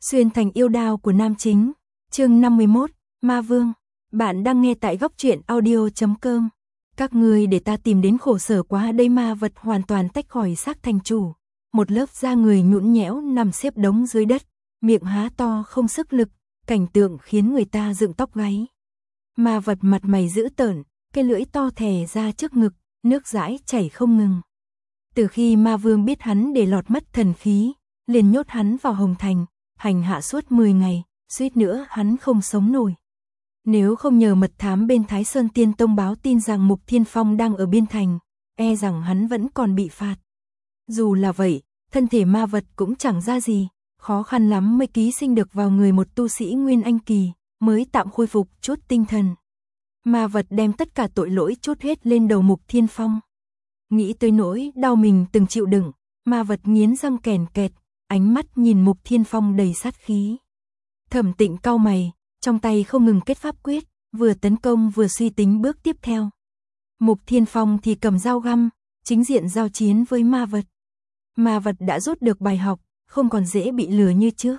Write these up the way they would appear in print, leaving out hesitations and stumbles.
Xuyên thành yêu đao của nam chính, chương 51, Ma Vương. Bạn đang nghe tại góc truyện audio.com. Các ngươi để ta tìm đến khổ sở quá đây, ma vật hoàn toàn tách khỏi xác thành chủ. Một lớp da người nhũn nhẽo nằm xếp đống dưới đất, miệng há to không sức lực, cảnh tượng khiến người ta dựng tóc gáy. Ma vật mặt mày dữ tợn, cái lưỡi to thè ra trước ngực, nước dãi chảy không ngừng. Từ khi ma vương biết hắn để lọt mất thần khí, liền nhốt hắn vào Hồng Thành, hành hạ suốt 10 ngày, suýt nữa hắn không sống nổi. Nếu không nhờ mật thám bên Thái Sơn Tiên Tông báo tin rằng Mục Thiên Phong đang ở biên thành, e rằng hắn vẫn còn bị phạt. Dù là vậy, thân thể ma vật cũng chẳng ra gì, khó khăn lắm mới ký sinh được vào người một tu sĩ Nguyên Anh Kỳ, mới tạm khôi phục chút tinh thần. Ma vật đem tất cả tội lỗi trút hết lên đầu Mục Thiên Phong. Nghĩ tới nỗi đau mình từng chịu đựng, ma vật nghiến răng kèn kẹt, ánh mắt nhìn Mục Thiên Phong đầy sát khí. Thẩm Tịnh cau mày, trong tay không ngừng kết pháp quyết, vừa tấn công vừa suy tính bước tiếp theo. Mục Thiên Phong thì cầm dao găm, chính diện giao chiến với ma vật. Ma vật đã rút được bài học, không còn dễ bị lừa như trước.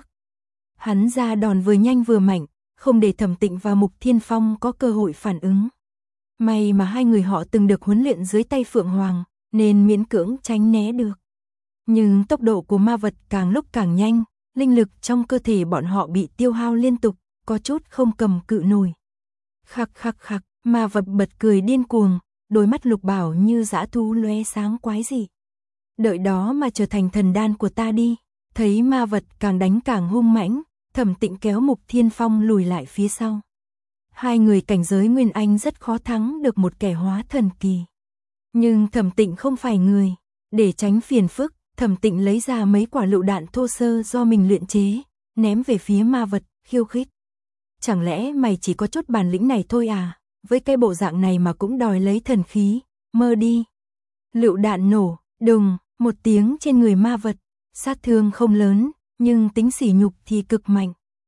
Hắn ra đòn vừa nhanh vừa mạnh, không để Thẩm Tịnh và Mục Thiên Phong có cơ hội phản ứng. May mà hai người họ từng được huấn luyện dưới tay Phượng Hoàng, nên miễn cưỡng tránh né được. Nhưng tốc độ của ma vật càng lúc càng nhanh, linh lực trong cơ thể bọn họ bị tiêu hao liên tục, có chút không cầm cự nổi. Khắc khắc khắc, ma vật bật cười điên cuồng, đôi mắt lục bảo như dã thú lóe sáng quái dị. Đợi đó mà trở thành thần đan của ta đi. Thấy ma vật càng đánh càng hung mãnh, Thẩm Tịnh kéo Mục Thiên Phong lùi lại phía sau. Hai người cảnh giới Nguyên Anh rất khó thắng được một kẻ hóa thần kỳ. Nhưng Thẩm Tịnh không phải người, để tránh phiền phức, Thẩm Tịnh lấy ra mấy quả lựu đạn thô sơ do mình luyện chế, ném về phía ma vật, khiêu khích. Chẳng lẽ mày chỉ có chút bản lĩnh này thôi à, với cái bộ dạng này mà cũng đòi lấy thần khí, mơ đi. Lựu đạn nổ, đùng, một tiếng trên người ma vật, sát thương không lớn, nhưng tính sỉ nhục thì cực mạnh.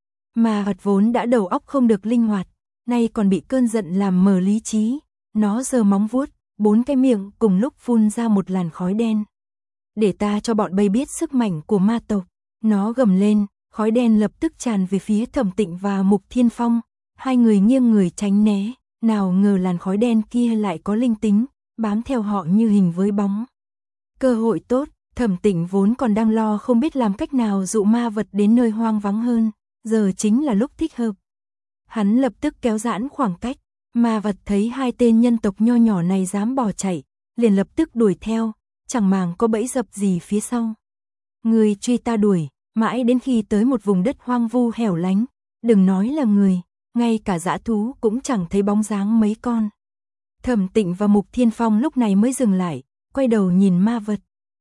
Ma vật vốn đã đầu óc không được linh hoạt, nay còn bị cơn giận làm mờ lý trí, nó giơ móng vuốt, 4 cái miệng cùng lúc phun ra một làn khói đen. Để ta cho bọn bay biết sức mạnh của ma tộc, nó gầm lên, khói đen lập tức tràn về phía Thẩm Tịnh và Mục Thiên Phong, hai người nghiêng người tránh né, nào ngờ làn khói đen kia lại có linh tính, bám theo họ như hình với bóng. Cơ hội tốt, Thẩm Tịnh vốn còn đang lo không biết làm cách nào dụ ma vật đến nơi hoang vắng hơn, giờ chính là lúc thích hợp. Hắn lập tức kéo giãn khoảng cách, ma vật thấy hai tên nhân tộc nho nhỏ này dám bỏ chạy, liền lập tức đuổi theo, chẳng màng có bẫy dập gì phía sau. Người truy ta đuổi, mãi đến khi tới một vùng đất hoang vu hẻo lánh, đừng nói là người, ngay cả dã thú cũng chẳng thấy bóng dáng mấy con. Thẩm Tịnh và Mục Thiên Phong lúc này mới dừng lại, quay đầu nhìn ma vật.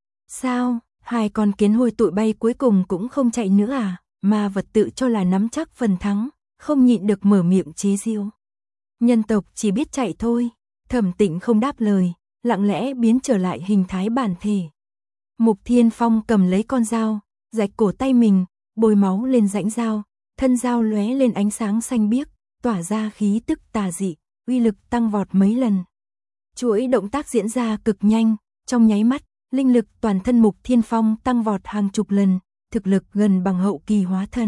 Sao, hai con kiến hôi tụi bay cuối cùng cũng không chạy nữa à? Ma vật tự cho là nắm chắc phần thắng, không nhịn được mở miệng chế giễu. Nhân tộc chỉ biết chạy thôi. Thẩm Tịnh không đáp lời, lặng lẽ biến trở lại hình thái bản thể. Mục Thiên Phong cầm lấy con dao, rạch cổ tay mình, bôi máu lên rãnh dao, thân dao lóe lên ánh sáng xanh biếc, tỏa ra khí tức tà dị, uy lực tăng vọt mấy lần. Chuỗi động tác diễn ra cực nhanh, trong nháy mắt, linh lực toàn thân Mục Thiên Phong tăng vọt hàng chục lần, thực lực gần bằng hậu kỳ hóa thần.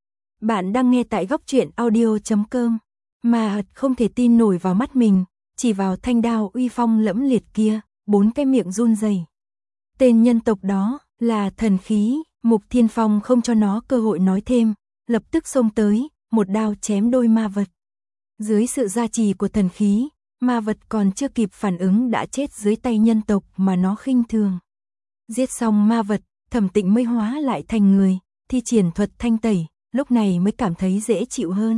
Bạn đang nghe tại góc truyện audio.com. Ma vật không thể tin nổi vào mắt mình, chỉ vào thanh đao uy phong lẫm liệt kia, 4 cái miệng run rẩy. Tên nhân tộc đó là thần khí. Mục Thiên Phong không cho nó cơ hội nói thêm, lập tức xông tới, một đao chém đôi ma vật. Dưới sự gia trì của thần khí, ma vật còn chưa kịp phản ứng đã chết dưới tay nhân tộc mà nó khinh thường. Giết xong ma vật, Thẩm Tịnh mới hóa lại thành người, thi triển thuật thanh tẩy, lúc này mới cảm thấy dễ chịu hơn.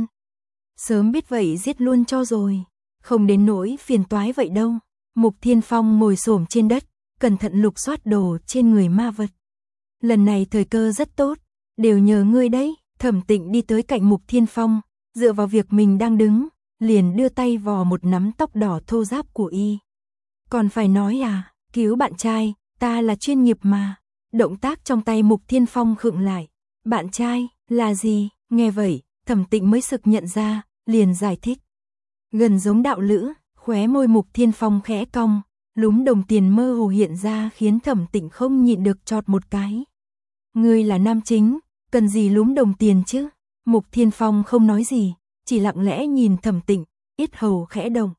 Sớm biết vậy giết luôn cho rồi, không đến nỗi phiền toái vậy đâu. Mục Thiên Phong ngồi xổm trên đất, cẩn thận lục soát đồ trên người ma vật. Lần này thời cơ rất tốt, đều nhờ ngươi đấy. Thẩm Tịnh đi tới cạnh Mục Thiên Phong, dựa vào việc mình đang đứng, liền đưa tay vò một nắm tóc đỏ thô ráp của y. Còn phải nói à, cứu bạn trai, ta là chuyên nghiệp mà. Động tác trong tay Mục Thiên Phong khựng lại. Bạn trai, là gì? Nghe vậy, Thẩm Tịnh mới sực nhận ra, liền giải thích. Gần giống đạo lữ, khóe môi Mục Thiên Phong khẽ cong, lúm đồng tiền mơ hồ hiện ra khiến Thẩm Tịnh không nhịn được chọt một cái. Ngươi là nam chính, cần gì lúm đồng tiền chứ? Mục Thiên Phong không nói gì, chỉ lặng lẽ nhìn Thẩm Tịnh, yết hầu khẽ động.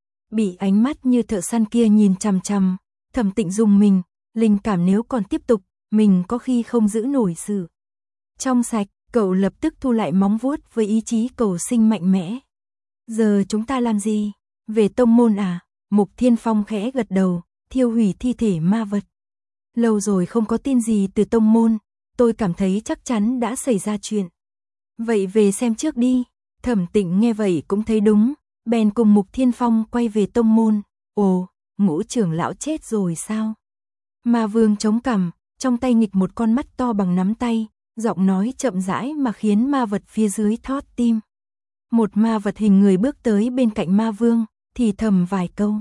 Bị ánh mắt như thợ săn kia nhìn chằm chằm, Thẩm Tịnh rùng mình, linh cảm nếu còn tiếp tục, mình có khi không giữ nổi sự trong sạch, cậu lập tức thu lại móng vuốt với ý chí cầu sinh mạnh mẽ. Giờ chúng ta làm gì? Về tông môn à? Mục Thiên Phong khẽ gật đầu, thiêu hủy thi thể ma vật. Lâu rồi không có tin gì từ tông môn, tôi cảm thấy chắc chắn đã xảy ra chuyện. Vậy về xem trước đi. Thẩm Tịnh nghe vậy cũng thấy đúng, bèn cùng Mục Thiên Phong quay về tông môn. Ồ, Ngũ trưởng lão chết rồi sao? Ma Vương chống cằm, trong tay nghịch một con mắt to bằng nắm tay, giọng nói chậm rãi mà khiến ma vật phía dưới thót tim. Một ma vật hình người bước tới bên cạnh Ma Vương, thì thầm vài câu.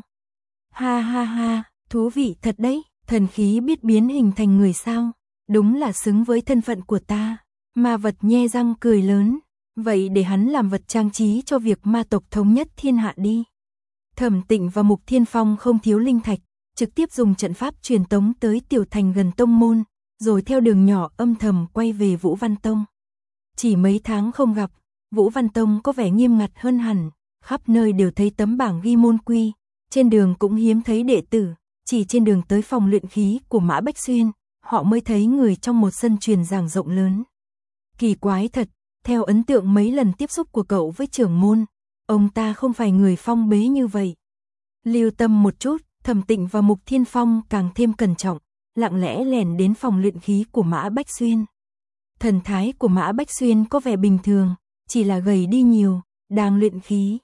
Ha ha ha, thú vị thật đấy, thần khí biết biến hình thành người sao? Đúng là xứng với thân phận của ta. Ma vật nhe răng cười lớn, vậy để hắn làm vật trang trí cho việc ma tộc thống nhất thiên hạ đi. Thẩm Tịnh và Mục Thiên Phong không thiếu linh thạch, trực tiếp dùng trận pháp truyền tống tới tiểu thành gần tông môn, rồi theo đường nhỏ âm thầm quay về Vũ Văn Tông. Chỉ mấy tháng không gặp, Vũ Văn Tông có vẻ nghiêm ngặt hơn hẳn, khắp nơi đều thấy tấm bảng ghi môn quy, trên đường cũng hiếm thấy đệ tử, chỉ trên đường tới phòng luyện khí của Mã Bách Xuyên, họ mới thấy người trong một sân truyền giảng rộng lớn. Kỳ quái thật, theo ấn tượng mấy lần tiếp xúc của cậu với trưởng môn, ông ta không phải người phong bế như vậy. Lưu tâm một chút, Thẩm Tịnh và Mục Thiên Phong càng thêm cẩn trọng, lặng lẽ lẻn đến phòng luyện khí của Mã Bách Xuyên. Thần thái của Mã Bách Xuyên có vẻ bình thường, chỉ là gầy đi nhiều, đang luyện khí.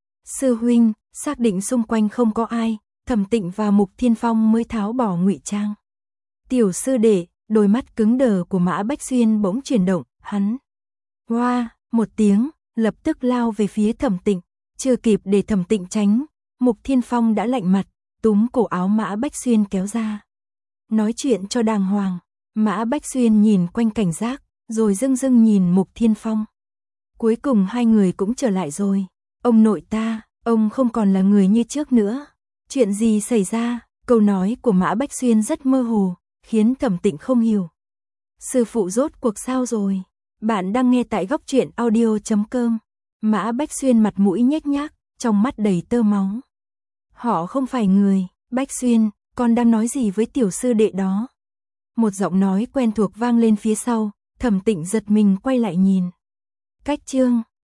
Sư huynh, xác định xung quanh không có ai, Thẩm Tịnh và Mục Thiên Phong mới tháo bỏ ngụy trang. Tiểu sư đệ, đôi mắt cứng đờ của Mã Bách Xuyên bỗng chuyển động, hắn hoa, một tiếng, lập tức lao về phía Thẩm Tịnh, chưa kịp để Thẩm Tịnh tránh, Mục Thiên Phong đã lạnh mặt, túm cổ áo Mã Bách Xuyên kéo ra. Nói chuyện cho đàng hoàng, Mã Bách Xuyên nhìn quanh cảnh giác, rồi dưng dưng nhìn Mục Thiên Phong. Cuối cùng hai người cũng trở lại rồi. Ông nội ta, ông không còn là người như trước nữa. Chuyện gì xảy ra? Câu nói của Mã Bách Xuyên rất mơ hồ, khiến Thẩm Tịnh không hiểu. Sư phụ rốt cuộc sao rồi? Bạn đang nghe tại Góc Truyện Audio.com. Mã Bách Xuyên mặt mũi nhếch nhác, trong mắt đầy tơ máu. Họ không phải người. Bách Xuyên, con đang nói gì với tiểu sư đệ đó? Một giọng nói quen thuộc vang lên phía sau, Thẩm Tịnh giật mình quay lại nhìn. Cách chương